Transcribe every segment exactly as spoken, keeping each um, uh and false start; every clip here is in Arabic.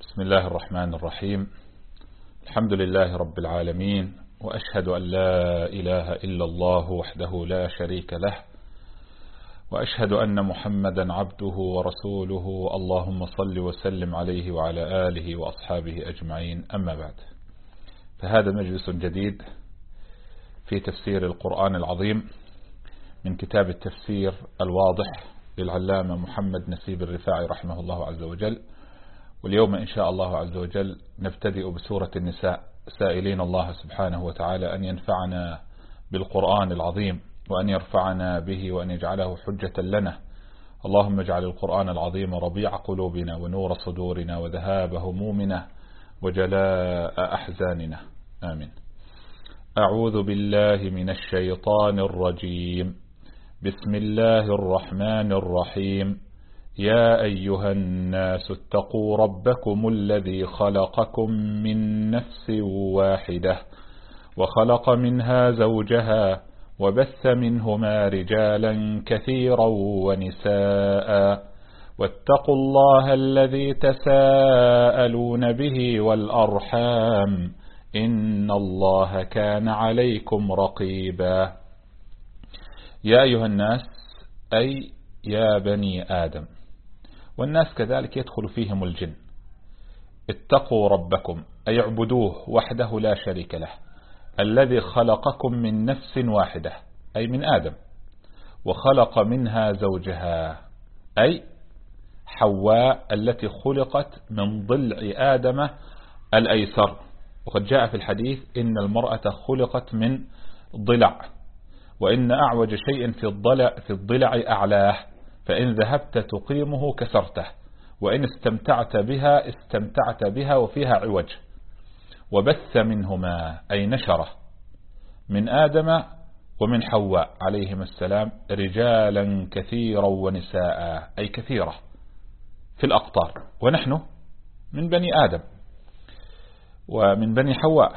بسم الله الرحمن الرحيم. الحمد لله رب العالمين، وأشهد أن لا إله إلا الله وحده لا شريك له، وأشهد أن محمدا عبده ورسوله. اللهم صل وسلم عليه وعلى آله وأصحابه أجمعين، أما بعد، فهذا مجلس جديد في تفسير القرآن العظيم من كتاب التفسير الواضح للعلامة محمد نسيب الرفاعي رحمه الله عز وجل. واليوم إن شاء الله عز وجل نبتدئ بسورة النساء، سائلين الله سبحانه وتعالى أن ينفعنا بالقرآن العظيم، وأن يرفعنا به، وأن يجعله حجة لنا. اللهم اجعل القرآن العظيم ربيع قلوبنا ونور صدورنا وذهاب همومنا وجلاء أحزاننا، آمين. أعوذ بالله من الشيطان الرجيم. بسم الله الرحمن الرحيم. يا أيها الناس اتقوا ربكم الذي خلقكم من نفس واحدة وخلق منها زوجها وبث منهما رجالا كثيرا ونساء واتقوا الله الذي تساءلون به والأرحام إن الله كان عليكم رقيبا. يا أيها الناس أي يا بني آدم، والناس كذلك يدخل فيهم الجن. اتقوا ربكم أي اعبدوه وحده لا شريك له، الذي خلقكم من نفس واحدة أي من آدم، وخلق منها زوجها أي حواء التي خلقت من ضلع آدم الأيسر. وقد جاء في الحديث إن المرأة خلقت من ضلع، وإن أعوج شيء في الضلع في الضلع أعلاه، فإن ذهبت تقيمه كسرته، وإن استمتعت بها استمتعت بها وفيها عوج. وبث منهما أي نشره من آدم ومن حواء عليهما السلام رجالا كثيرا ونساء أي كثيرة في الأقطار، ونحن من بني آدم ومن بني حواء.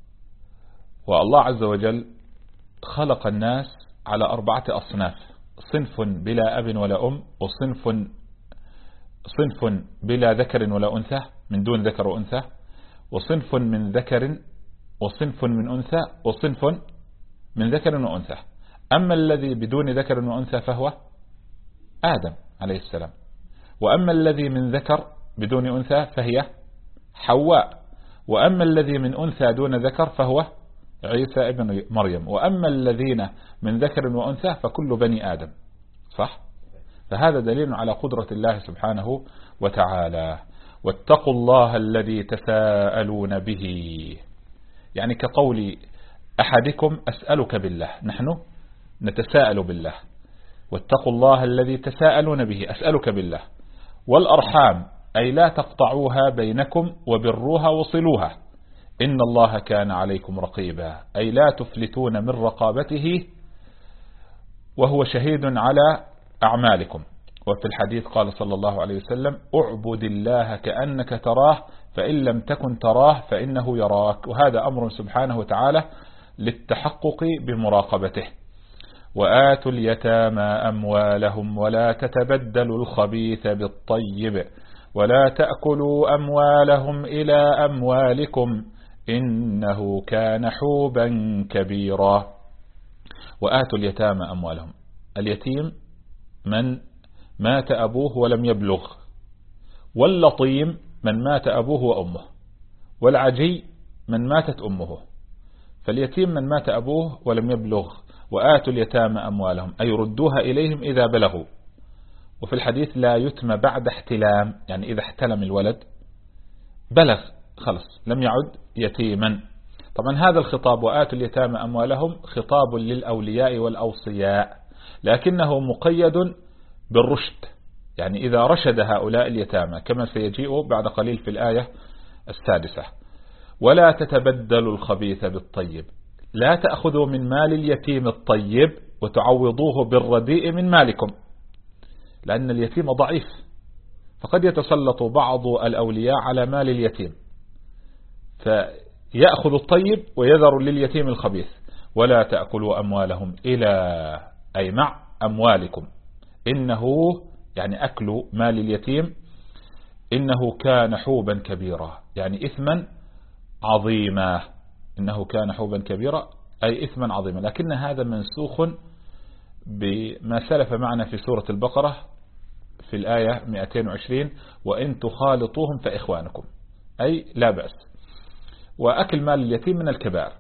والله عز وجل خلق الناس على أربعة أصناف: صنف بلا أب ولا أم، وصنف صنف بلا ذكر ولا أنثى من دون ذكر وأنثى، وصنف من ذكر، وصنف من أنثى، وصنف من ذكر وأنثى. أما الذي بدون ذكر وأنثى فهو آدم عليه السلام، وأما الذي من ذكر بدون أنثى فهي حواء، وأما الذي من أنثى دون ذكر فهو عيسى ابن مريم، وأما الذين من ذكر وأنثى فكل بني آدم. صح؟ فهذا دليل على قدرة الله سبحانه وتعالى. واتقوا الله الذي تساءلون به، يعني كقول أحدكم أسألك بالله، نحن نتساءل بالله. واتقوا الله الذي تساءلون به، أسألك بالله. والأرحام أي لا تقطعوها بينكم وبروها وصلوها، إن الله كان عليكم رقيبا، أي لا تفلتون من رقابته وهو شهيد على أعمالكم. وفي الحديث قال صلى الله عليه وسلم: اعبد الله كأنك تراه فإن لم تكن تراه فإنه يراك. وهذا أمر سبحانه وتعالى للتحقق بمراقبته. وآتوا اليتامى أموالهم ولا تتبدلوا الخبيث بالطيب ولا تأكلوا أموالهم إلى أموالكم إنه كان حوبا كبيرا. وآتوا اليتامى أموالهم، اليتيم من مات أبوه ولم يبلغ، واللطيم من مات أبوه وأمه، والعجي من ماتت أمه. فاليتيم من مات أبوه ولم يبلغ. وآتوا اليتامى أموالهم أي ردوها إليهم إذا بلغوا. وفي الحديث لا يتم بعد احتلام، يعني إذا احتلم الولد بلغ خلص لم يعد يتيما. طبعا هذا الخطاب وآتوا اليتامى أموالهم خطاب للأولياء والأوصياء، لكنه مقيد بالرشد، يعني إذا رشد هؤلاء اليتامى كما سيجيء بعد قليل في الآية السادسة. ولا تتبدلوا الخبيث بالطيب، لا تأخذوا من مال اليتيم الطيب وتعوضوه بالرديء من مالكم، لأن اليتيم ضعيف، فقد يتسلط بعض الأولياء على مال اليتيم فيأخذ الطيب ويذر لليتيم الخبيث. ولا تأكلوا أموالهم إلى أي مع أموالكم، إنه يعني أكل مال اليتيم إنه كان حوبا كبيرا، يعني إثما عظيما. إنه كان حوبا كبيرا أي إثما عظيما، لكن هذا منسوخ بما سلف معنا في سورة البقرة في الآية مئتين وعشرين: وإن تخالطوهم فإخوانكم، أي لا بأس. وأكل مال اليتيم من الكبائر.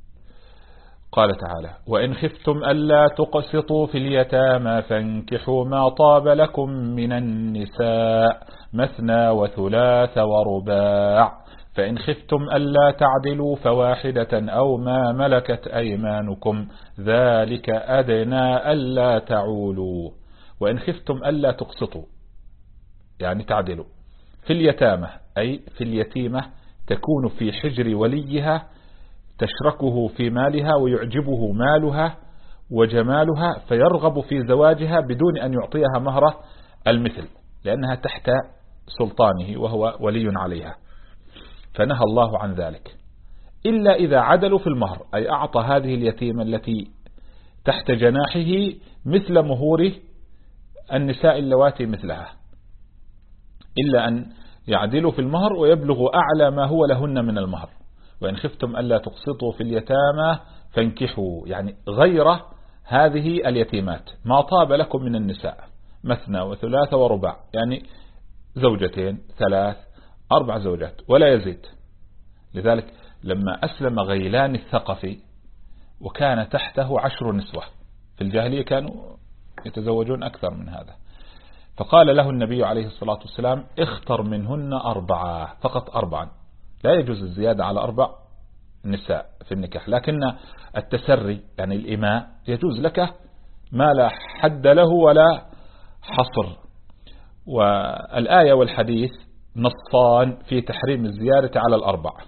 قال تعالى: وإن خفتم ألا تقسطوا في اليتامى فانكحوا ما طاب لكم من النساء مثنى وثلاث ورباع، فإن خفتم ألا تعدلوا فواحدة أو ما ملكت أيمانكم ذلك أدنى ألا تعولوا. وإن خفتم ألا تقسطوا يعني تعدلوا في اليتامى، أي في اليتيمة تكون في حجر وليها تشركه في مالها ويعجبه مالها وجمالها فيرغب في زواجها بدون أن يعطيها مهر المثل، لأنها تحت سلطانه وهو ولي عليها، فنهى الله عن ذلك إلا إذا عدلوا في المهر، أي أعطى هذه اليتيمة التي تحت جناحه مثل مهور النساء اللواتي مثلها، إلا أن يعدلوا في المهر ويبلغوا أعلى ما هو لهن من المهر. وإن خفتم ألا تقسطوا في اليتامى فانكحوا يعني غير هذه اليتيمات ما طاب لكم من النساء مثنى وثلاث ورباع، يعني زوجتين ثلاث أربع زوجات ولا يزيد. لذلك لما أسلم غيلان الثقفي وكان تحته عشر نسوة، في الجاهلية كانوا يتزوجون أكثر من هذا، فقال له النبي عليه الصلاة والسلام: اختر منهن أربعة، فقط أربعا، لا يجوز الزيادة على أربع نساء في النكاح، لكن التسري يعني الإماء يجوز لك ما لا حد له ولا حصر. والآية والحديث نصان في تحريم الزيادة على الأربعة،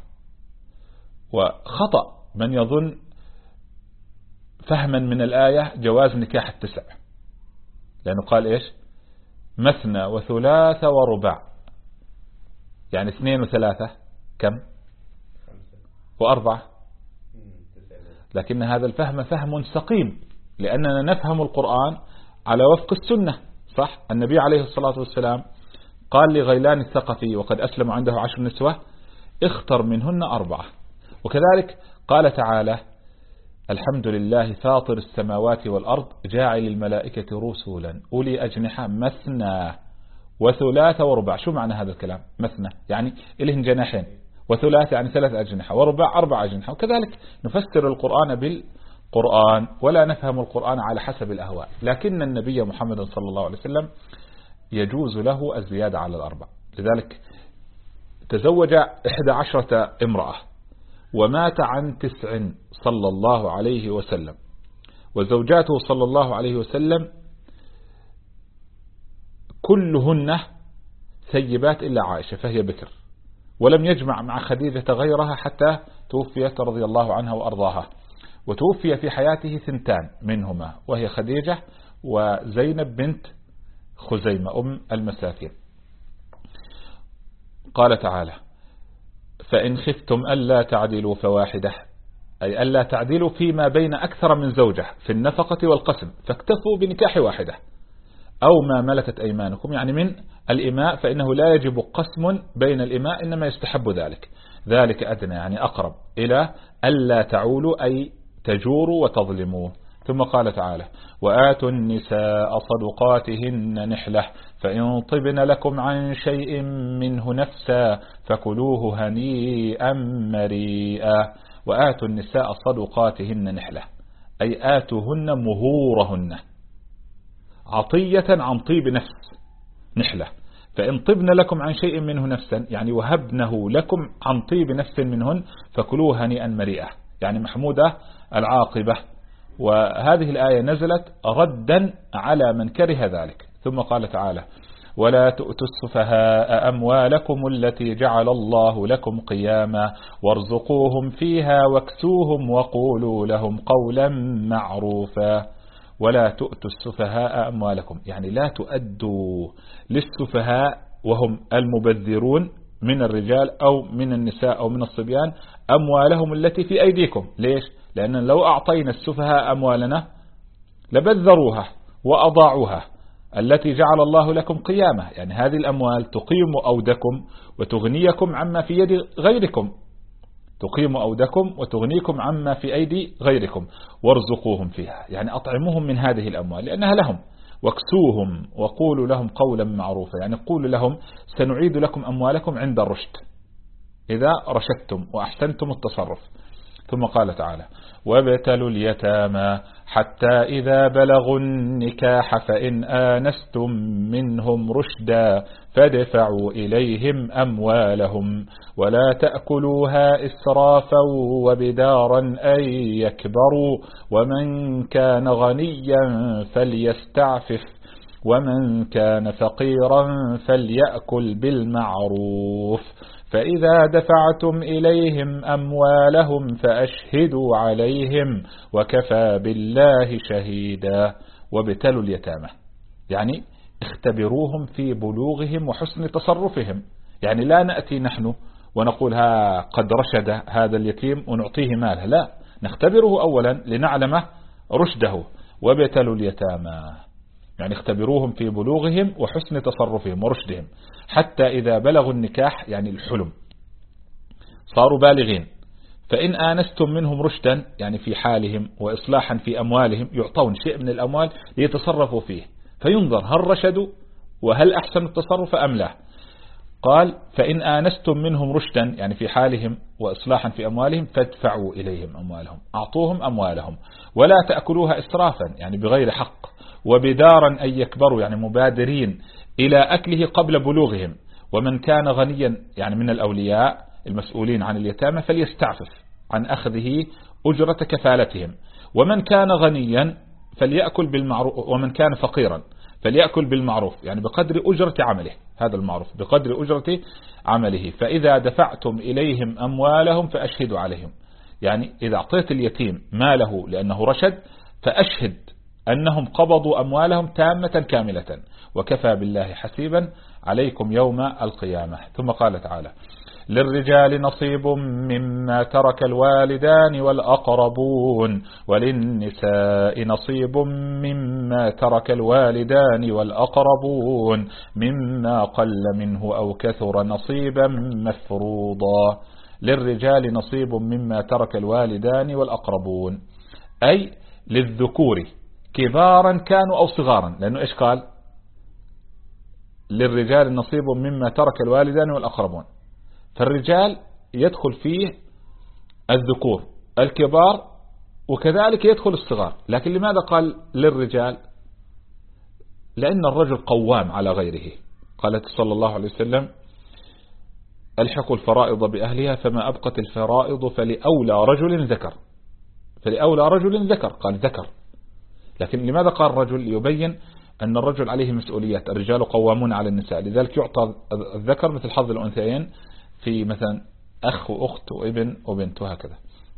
وخطأ من يظن فهما من الآية جواز نكاح التسع، لأنه قال إيش؟ مثنى وثلاث ورباع، يعني اثنين وثلاثة كم؟ وأربعة. لكن هذا الفهم فهم سقيم، لأننا نفهم القرآن على وفق السنة، صح؟ النبي عليه الصلاة والسلام قال لغيلان الثقفي وقد أسلم عنده عشر نسوة: اختر منهن أربعة. وكذلك قال تعالى: الحمد لله فاطر السماوات والأرض جاعل الملائكة رسلا أولي أجنحة مثنى وثلاث ورباع. شو معنى هذا الكلام؟ مثنى يعني إلهن جناحين، وثلاث يعني ثلاث أجنحة، ورباع أربع أجنحة. وكذلك نفسر القرآن بالقرآن ولا نفهم القرآن على حسب الأهواء، لكن النبي محمد صلى الله عليه وسلم يجوز له الزيادة على الأربع. لذلك تزوج إحدى عشرة امرأة ومات عن تسع صلى الله عليه وسلم، وزوجاته صلى الله عليه وسلم كلهن ثيبات إلا عائشة فهي بكر، ولم يجمع مع خديجة غيرها حتى توفيت رضي الله عنها وأرضاها. وتوفي في حياته ثنتان منهما وهي خديجة وزينب بنت خزيمة أم المساكين. قال تعالى: فإن خفتم ألا تعدلوا فواحدة، أي ألا تعدلوا فيما بين أكثر من زوجة في النفقة والقسم، فاكتفوا بنكاح واحدة أو ما ملكت أيمانكم، يعني من الإماء فإنه لا يجب قسم بين الإماء إنما يستحب ذلك. ذلك أدنى يعني أقرب إلى ألا تعولوا أي تجوروا وتظلموا. ثم قال تعالى: وآتوا النساء صدقاتهن نحلة فإن طبن لكم عن شيء منه نفسا فكلوه هنيئا مريئا. وآتوا النساء صدقاتهن نحلة أي آتوهن مهورهن عطية عن طيب نفس نحلة، فإن طبن لكم عن شيء منه نفسا يعني وهبنه لكم عن طيب نفس منهن فكلوه هنيئا مريئا، يعني محمودة العاقبة. وهذه الآية نزلت ردا على من كره ذلك. ثم قال تعالى: ولا تؤتوا السفهاء أموالكم التي جعل الله لكم قياما وارزقوهم فيها واكسوهم وقولوا لهم قولا معروفا. ولا تؤتوا السفهاء أموالكم يعني لا تؤدوا للسفهاء وهم المبذرون من الرجال أو من النساء أو من الصبيان أموالهم التي في أيديكم. ليش؟ لأن لو أعطينا السفهاء أموالنا لبذروها وأضاعوها التي جعل الله لكم قيامة، يعني هذه الأموال تقيم أودكم وتغنيكم عما في يد غيركم، تقيم أودكم وتغنيكم عما في أيدي غيركم، وارزقوهم فيها، يعني أطعموهم من هذه الأموال لأنها لهم، واكسوهم وقولوا لهم قولا معروفا، يعني قولوا لهم سنعيد لكم أموالكم عند الرشد إذا رشدتم وأحسنتم التصرف. ثم قال تعالى وابتلوا اليتامى حتى إذا بلغوا النكاح فإن آنستم منهم رشدا فادفعوا إليهم أموالهم ولا تأكلوها إسرافا وبدارا أن يكبروا ومن كان غنيا فليستعفف ومن كان فقيرا فليأكل بالمعروف فإذا دفعتم إليهم أموالهم فأشهدوا عليهم وكفى بالله شهيدا. وابتلوا اليتامى يعني اختبروهم في بلوغهم وحسن تصرفهم، يعني لا نأتي نحن ونقول ها قد رشد هذا اليتيم ونعطيه ماله، لا، نختبره أولا لنعلم رشده. وابتلوا اليتامى يعني اختبروهم في بلوغهم وحسن تصرفهم ورشدهم حتى إذا بلغوا النكاح يعني الحلم صاروا بالغين، فإن آنستم منهم رشدا يعني في حالهم وإصلاحا في أموالهم، يعطون شيء من الأموال ليتصرفوا فيه فينظر هل رشدوا وهل أحسن التصرف أم لا. قال فإن آنستم منهم رشدا يعني في حالهم وإصلاحا في أموالهم فادفعوا إليهم أموالهم، أعطوهم أموالهم، ولا تأكلوها إسرافا يعني بغير حق، وبدارا أن يكبروا يعني مبادرين إلى أكله قبل بلوغهم، ومن كان غنيا يعني من الأولياء المسؤولين عن اليتامى فليستعفف عن أخذه أجرة كفالتهم، ومن كان غنيا فليأكل بالمعروف، ومن كان فقيرا فليأكل بالمعروف يعني بقدر أجرة عمله، هذا المعروف بقدر أجرة عمله. فإذا دفعتم إليهم أموالهم فأشهدوا عليهم، يعني إذا أعطيت اليتيم ماله لأنه رشد فأشهد أنهم قبضوا أموالهم تامة كاملة وكفى بالله حسيبا عليكم يوم القيامة. ثم قال تعالى للرجال نصيب مما ترك الوالدان والأقربون وللنساء نصيب مما ترك الوالدان والأقربون مما قل منه أو كثر نصيبا مفروضا. للرجال نصيب مما ترك الوالدان والأقربون أي للذكور كبارا كانوا أو صغارا، لأنه إيش قال للرجال نصيب مما ترك الوالدان والأقربون، فالرجال يدخل فيه الذكور الكبار وكذلك يدخل الصغار، لكن لماذا قال للرجال؟ لأن الرجل قوام على غيره، قالت صلى الله عليه وسلم ألحقوا الفرائض بأهلها فما أبقت الفرائض فلأولى رجل ذكر، فلأولى رجل ذكر قال ذكر، لكن لماذا قال رجل؟ ليبين أن الرجل عليه مسؤوليات، الرجال قوامون على النساء، لذلك يعطى الذكر مثل حظ الأنثيين في مثلا أخ وأخت وابن وبنت وهكذا.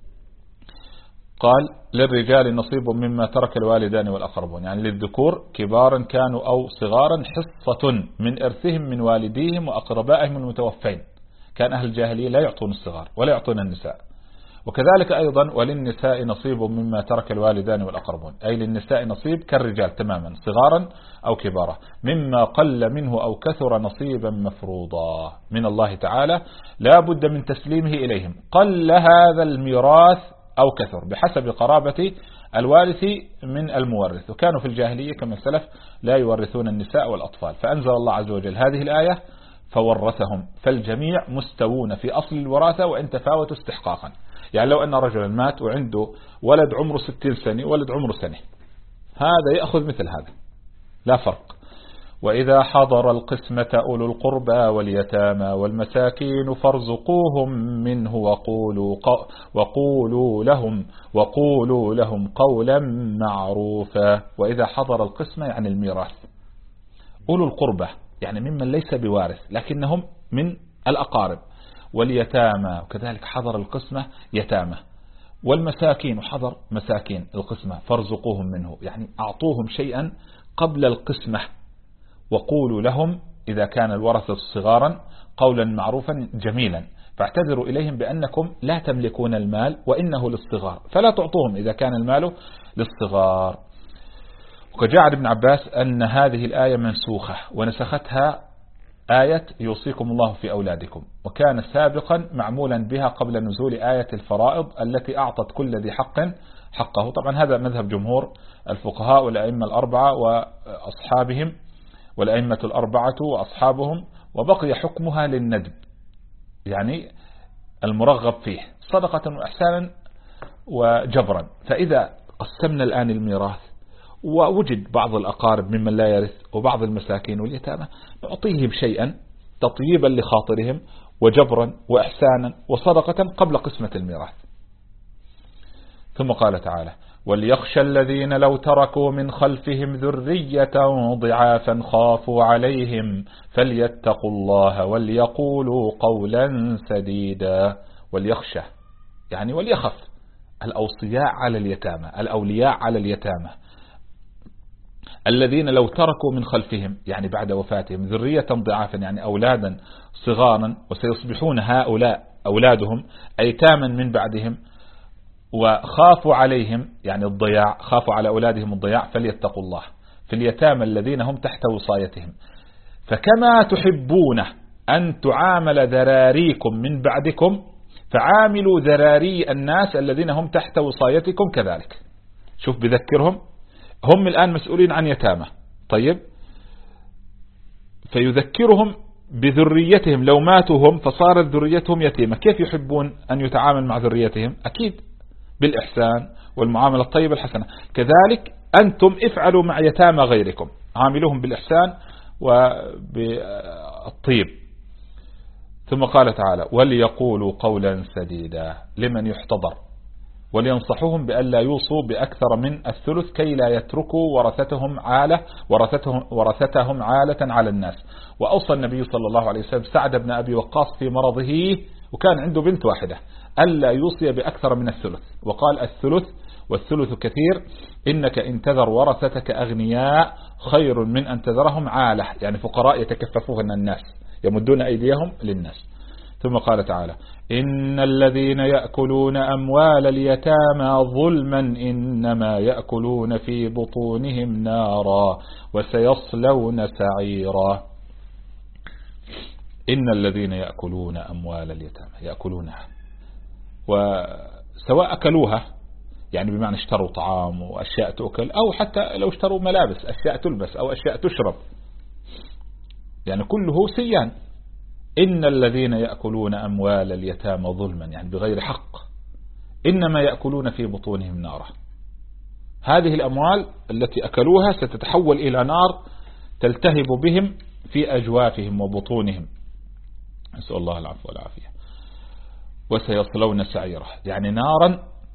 قال للرجال نصيب مما ترك الوالدان والأقربون يعني للذكور كبارا كانوا أو صغارا حصة من إرثهم من والديهم وأقربائهم المتوفين، كان أهل الجاهلية لا يعطون الصغار ولا يعطون النساء. وكذلك أيضا وللنساء نصيب مما ترك الوالدان والأقربون أي للنساء نصيب كالرجال تماما صغارا أو كبارا مما قل منه أو كثر نصيبا مفروضا من الله تعالى لا بد من تسليمه إليهم، قل هذا الميراث أو كثر بحسب قرابة الوارث من المورث، وكانوا في الجاهلية كما السلف لا يورثون النساء والأطفال، فأنزل الله عز وجل هذه الآية فورثهم، فالجميع مستوون في أصل الوراثة وإن تفاوتوا استحقاقا. يعني لو أن رجلا مات وعنده ولد عمره ستين سنة ولد عمره سنة، هذا يأخذ مثل هذا لا فرق. وإذا حضر القسمة أولو القربى واليتامى والمساكين فارزقوهم منه وقولوا, وقولوا, لهم وقولوا لهم قولا معروفا. وإذا حضر القسمة يعني الميراث، أولو القربى يعني ممن ليس بوارث لكنهم من الأقارب، واليتامى وكذلك حضر القسمة يتامى، والمساكين وحضر مساكين القسمة فارزقوهم منه يعني أعطوهم شيئا قبل القسمة. وقولوا لهم إذا كان الورثة صغارا قولا معروفا جميلا، فاعتذروا إليهم بأنكم لا تملكون المال وإنه للصغار، فلا تعطوهم إذا كان المال للصغار. وقد جاء عن ابن عباس أن هذه الآية منسوخة ونسختها آية يوصيكم الله في أولادكم، وكان سابقا معمولا بها قبل نزول آية الفرائض التي أعطت كل ذي حق حقه. طبعا هذا مذهب جمهور الفقهاء والأئمة الأربعة وأصحابهم والأئمة الأربعة وأصحابهم، وبقي حكمها للندب، يعني المرغب فيه صدقة وإحسانا وجبرا. فإذا قسمنا الآن الميراث ووجد بعض الأقارب ممن لا يرث وبعض المساكين واليتامى، نعطيهم شيئا تطيبا لخاطرهم وجبرا وإحسانا وصدقة قبل قسمة الميراث. ثم قال تعالى: وليخشى الذين لو تركوا من خلفهم ذرية ضعافا خافوا عليهم فليتقوا الله وليقولوا قولا سديدا. وليخشى يعني وليخف الأوصياء على اليتامى، الأولياء على اليتامى، الذين لو تركوا من خلفهم يعني بعد وفاتهم ذرية ضعافا يعني أولادا صغارا، وسيصبحون هؤلاء أولادهم أيتاما من بعدهم، وخافوا عليهم يعني الضياع، خافوا على أولادهم الضياع، فليتقوا الله في اليتامى الذين هم تحت وصايتهم. فكما تحبون أن تعامل ذراريكم من بعدكم فعاملوا ذراري الناس الذين هم تحت وصايتكم كذلك. شوف بذكرهم، هم الآن مسؤولين عن يتامى، طيب فيذكرهم بذريتهم لو ماتوا هم فصارت ذريتهم يتيمة، كيف يحبون أن يتعامل مع ذريتهم؟ أكيد بالإحسان والمعاملة الطيبة الحسنة. كذلك أنتم افعلوا مع يتامى غيركم، عاملوهم بالإحسان وبالطيب. ثم قال تعالى: وليقولوا قولا سديدا لمن يحتضر، ولينصحوهم بأن لا يوصوا بأكثر من الثلث كي لا يتركوا ورثتهم عالة ورثتهم, ورثتهم عالة على الناس. وأوصى النبي صلى الله عليه وسلم سعد بن أبي وقاص في مرضه وكان عنده بنت واحدة ألا يوصي بأكثر من الثلث، وقال: الثلث والثلث كثير، إنك إن تذر ورثتك أغنياء خير من أن تذرهم عالة يعني فقراء يتكففون الناس يمدون أيديهم للناس. ثم قال تعالى: إن الذين يأكلون أموال اليتامى ظلما إنما يأكلون في بطونهم نارا وسيصلون سعيرا. إن الذين يأكلون أموال اليتامى يأكلونها، وسواء أكلوها يعني بمعنى اشتروا طعام وأشياء تأكل، أو حتى لو اشتروا ملابس أشياء تلبس أو أشياء تشرب، يعني كله سيان. إن الذين يأكلون أموال اليتامى ظلما يعني بغير حق إنما يأكلون في بطونهم نارا. هذه الأموال التي أكلوها ستتحول إلى نار تلتهب بهم في أجوافهم وبطونهم، نسأل الله العفو والعافية. وسيصلون سعيرا يعني نارا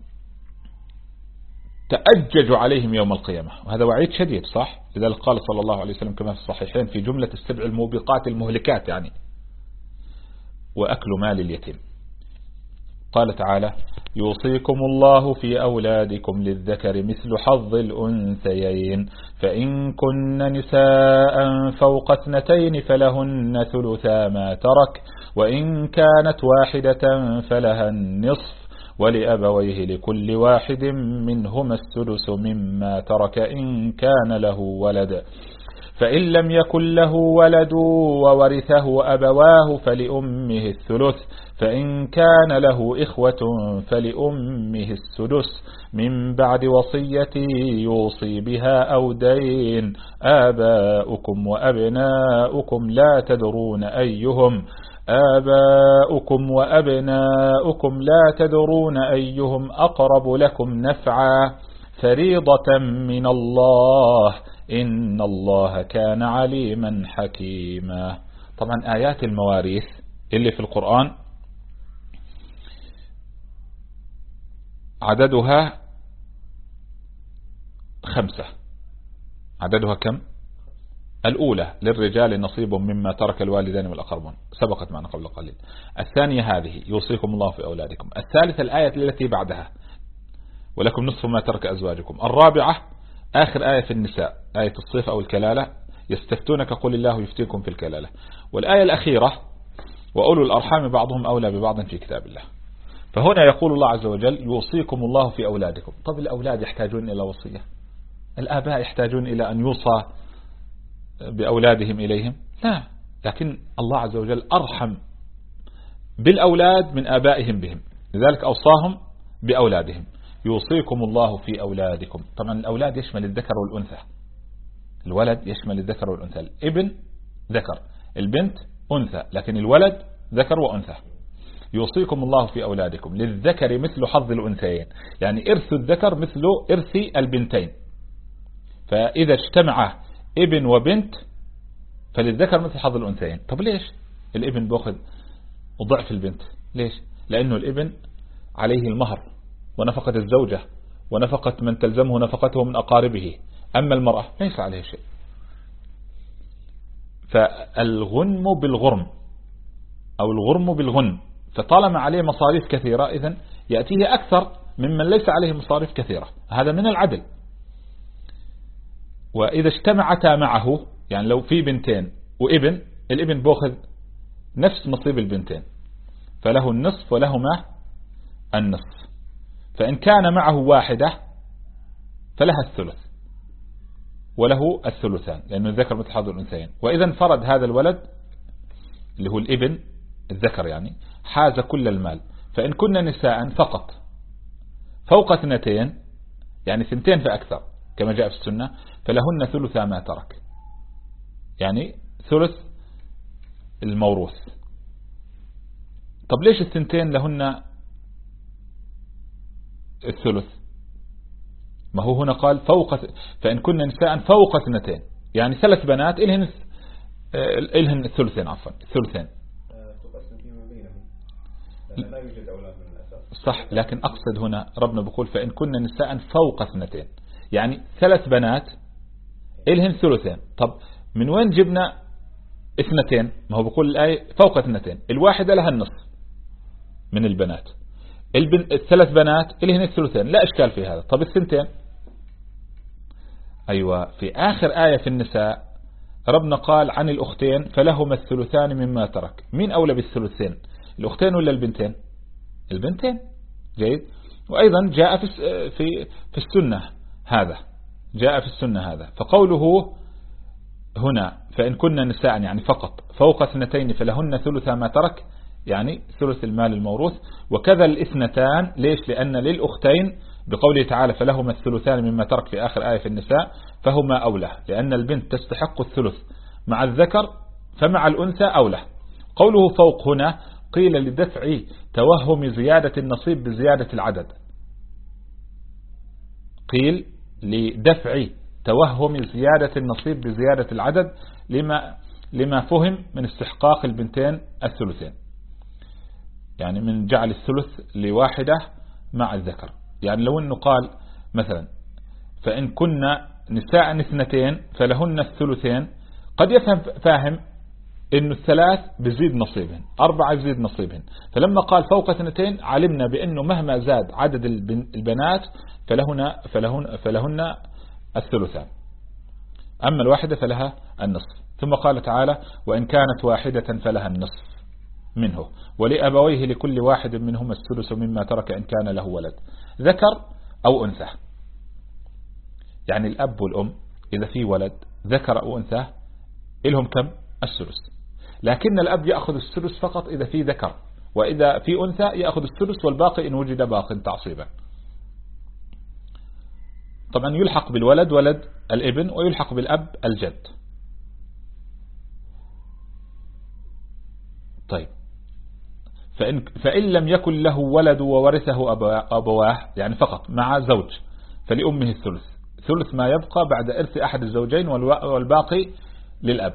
تأجج عليهم يوم القيامة، وهذا وعيد شديد صح؟ لذلك قال صلى الله عليه وسلم كما في الصحيحين في جملة السبع الموبقات المهلكات يعني وأكل مال اليتيم. قال تعالى: يوصيكم الله في أولادكم للذكر مثل حظ الأنثيين فإن كن نساء فوق اثنتين فلهن ثلثا ما ترك وإن كانت واحدة فلها النصف ولأبويه لكل واحد منهما السدس مما ترك إن كان له ولد فإن لم يكن له ولد وورثه أبواه فلأمه الثلث فإن كان له إخوة فلأمه السدس من بعد وصية يوصي بها أو دين. آباؤكم وأبناؤكم لا تدرون أيهم آباؤكم وأبناؤكم لا تدرون أيهم أقرب لكم نفعا فريضة من الله إن الله كان عليما حكيما. طبعا آيات المواريث اللي في القرآن عددها خمسة. عددها كم؟ الأولى للرجال نصيب مما ترك الوالدان والأقربون سبقت معنا قبل قليل. الثانية هذه يوصيكم الله في أولادكم. الثالثة الآية التي بعدها ولكم نصف ما ترك أزواجكم. الرابعة آخر آية في النساء آية الصيف أو الكلالة يستفتونك قل الله يفتيكم في الكلالة. والآية الأخيرة وأولو الأرحام بعضهم أولى ببعض في كتاب الله. فهنا يقول الله عز وجل يوصيكم الله في أولادكم. طب الأولاد يحتاجون إلى وصية؟ الآباء يحتاجون إلى أن يوصى بأولادهم إليهم؟ لا، لكن الله عز وجل أرحم بالأولاد من آبائهم بهم، لذلك أوصاهم بأولادهم. يوصيكم الله في أولادكم. طبعا الأولاد يشمل الذكر والأنثى، الولد يشمل الذكر والأنثى، الابن ذكر، البنت أنثى، لكن الولد ذكر وأنثى. يوصيكم الله في أولادكم للذكر مثل حظ الأنثيين، يعني إرث الذكر مثل إرث البنتين، فإذا اجتمع ابن وبنت فللذكر مثل حظ الأنثيين. طب ليش الابن بأخذ ضعف البنت؟ ليش؟ لأنه الابن عليه المهر ونفقة الزوجة ونفقة من تلزمه نفقته من أقاربه، أما المرأة ليس عليه شيء. فالغنم بالغرم أو الغرم بالغنم، فطالما عليه مصاريف كثيرة إذن يأتيه أكثر ممن ليس عليه مصاريف كثيرة، هذا من العدل. وإذا اجتمعتا معه، يعني لو في بنتين وابن، الابن بأخذ نفس نصيب البنتين، فله النصف ولهما النصف. فإن كان معه واحدة فلها الثلث وله الثلثان، لأنه الذكر مثل حظ الأنثيين. وإذا انفرد هذا الولد اللي هو الابن الذكر يعني حاز كل المال. فإن كنا نساء فقط فوق اثنتين، يعني ثنتين فأكثر كما جاء في السنة، فلهن ثلثا ما ترك، يعني ثلث الموروث. طب ليش الثنتين لهن الثلث؟ ما هو هنا قال فوق، فإن كنا نساء فوق اثنتين، يعني ثلاث بنات إلهن إلهن الثلثين، عفوا الثلثين. لا يوجد أولاد من الأساس. صح، لكن أقصد هنا ربنا بيقول فإن كنا نساء فوق اثنتين، يعني ثلاث بنات إلهن ثلثين. طب من وين جبنا اثنتين؟ ما هو بيقول الآية فوق اثنتين، الواحدة لها النصف من البنات، البن... الثلاث بنات إلهن الثلثين، لا إشكال في هذا. طب الثنتين؟ أيوة، في آخر آية في النساء ربنا قال عن الأختين فلهما الثلثان مما ترك. مين أولى بالثلثين، الأختين ولا البنتين؟ البنتين. جيد. وأيضا جاء في في في السنة هذا، جاء في السنة هذا. فقوله هنا فإن كنا نساء يعني فقط فوق اثنتين فلهن ثلث ما ترك، يعني ثلث المال الموروث. وكذا الاثنتان، ليش؟ لأن للأختين بقوله تعالى فلهما الثلثان مما ترك في آخر آية في النساء، فهما أولى، لأن البنت تستحق الثلث مع الذكر، فمع الأنثى أولى. قوله فوق هنا قيل لدفع توهم زيادة النصيب بزيادة العدد، قيل لدفع توهم زيادة النصيب بزيادة العدد لما لما فهم من استحقاق البنتين الثلثين، يعني من جعل الثلث لواحدة مع الذكر. يعني لو أنه قال مثلا فإن كنا نساء اثنتين فلهن الثلثين، قد يفهم فاهم إنه الثلاث بزيد نصيبهن، أربعة بزيد نصيبهن، فلما قال فوق اثنتين علمنا بأنه مهما زاد عدد البنات فلهن, فلهن, فلهن الثلثان، أما الواحدة فلها النصف. ثم قال تعالى وإن كانت واحدة فلها النصف منه ولأبويه لكل واحد منهما الثلث مما ترك إن كان له ولد ذكر أو أنثى. يعني الأب والأم إذا في ولد ذكر أو أنثى إلهم كم؟ الثلث. لكن الأب يأخذ الثلث فقط إذا في ذكر، وإذا في أنثى يأخذ الثلث والباقي إن وجد باق تعصيبا. طبعا يلحق بالولد ولد الابن، ويلحق بالأب الجد. طيب، فإن, فإن لم يكن له ولد وورثه أبواه يعني فقط مع زوج، فلأمه الثلث، ثلث ما يبقى بعد إرث أحد الزوجين والباقي للأب.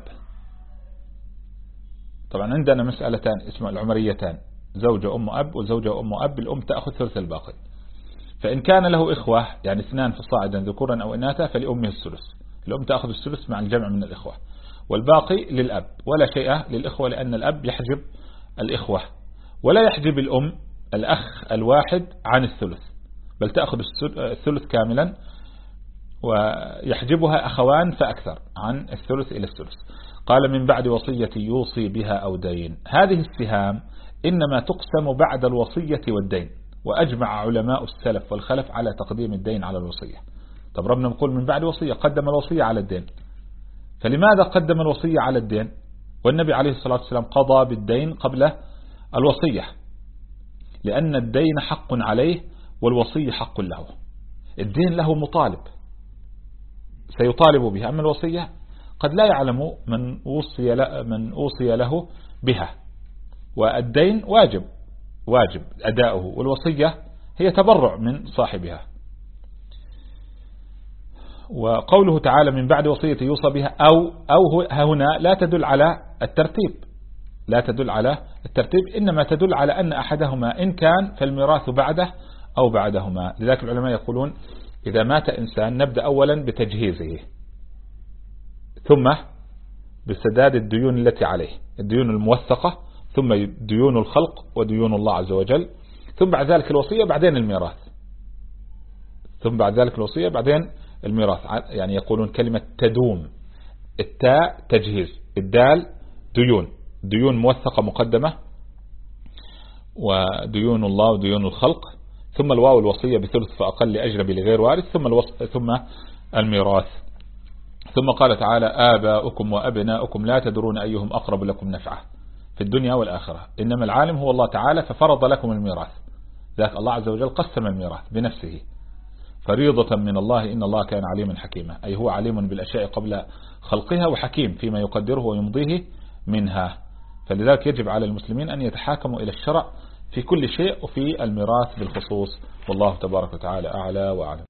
طبعا عندنا مسألتان اسمها العمريتان، زوجة أم أب وزوجة أم أب، الأم تأخذ ثلث الباقي. فإن كان له إخوة يعني اثنان فصاعدا ذكورا أو إناثا فلأمه الثلث، الأم تأخذ الثلث مع الجمع من الإخوة، والباقي للأب، ولا شيء للإخوة لأن الأب يحجب الإخوة، ولا يحجب الأم الأخ الواحد عن الثلث، بل تأخذ الثلث كاملا، ويحجبها أخوان فأكثر عن الثلث إلى الثلث. قال من بعد وصية يوصي بها أو دين. هذه السهام إنما تقسم بعد الوصية والدين، وأجمع علماء السلف والخلف على تقديم الدين على الوصية. طب ربنا نقول من بعد وصية، قدم الوصية على الدين. فلماذا قدم الوصية على الدين والنبي عليه الصلاة والسلام قضى بالدين قبل الوصية؟ لأن الدين حق عليه والوصية حق له. الدين له مطالب سيطالب بها، أما الوصية قد لا يعلم من أوصي من أوصي له بها. والدين واجب واجب أداؤه، والوصية هي تبرع من صاحبها. وقوله تعالى من بعد وصية يوصى بها أو أو هنا لا تدل على الترتيب، لا تدل على الترتيب، إنما تدل على أن أحدهما إن كان فالميراث بعده أو بعدهما. لذلك العلماء يقولون إذا مات إنسان نبدأ أولا بتجهيزه، ثم بسداد الديون التي عليه، الديون الموثقة، ثم ديون الخلق وديون الله عز وجل، ثم بعد ذلك الوصية، بعدين الميراث، ثم بعد ذلك الوصية بعدين الميراث. يعني يقولون كلمة تدوم، التاء تجهيز، الدال ديون، ديون موثقة مقدمة، وديون الله وديون الخلق، ثم الواو الوصية بثلث فأقل لأجنبي لغير وارث، ثم الوص... ثم الميراث. ثم قال تعالى آباؤكم وأبناؤكم لا تدرون أيهم أقرب لكم نفعا في الدنيا والآخرة، إنما العالم هو الله تعالى ففرض لكم الميراث. ذاك الله عز وجل قسم الميراث بنفسه فريضة من الله، إن الله كان عليما حكيما، أي هو عليم بالأشياء قبل خلقها وحكيم فيما يقدره ويمضيه منها. فلذلك يجب على المسلمين أن يتحاكموا إلى الشرع في كل شيء وفي الميراث بالخصوص. والله تبارك وتعالى أعلى وأعلم.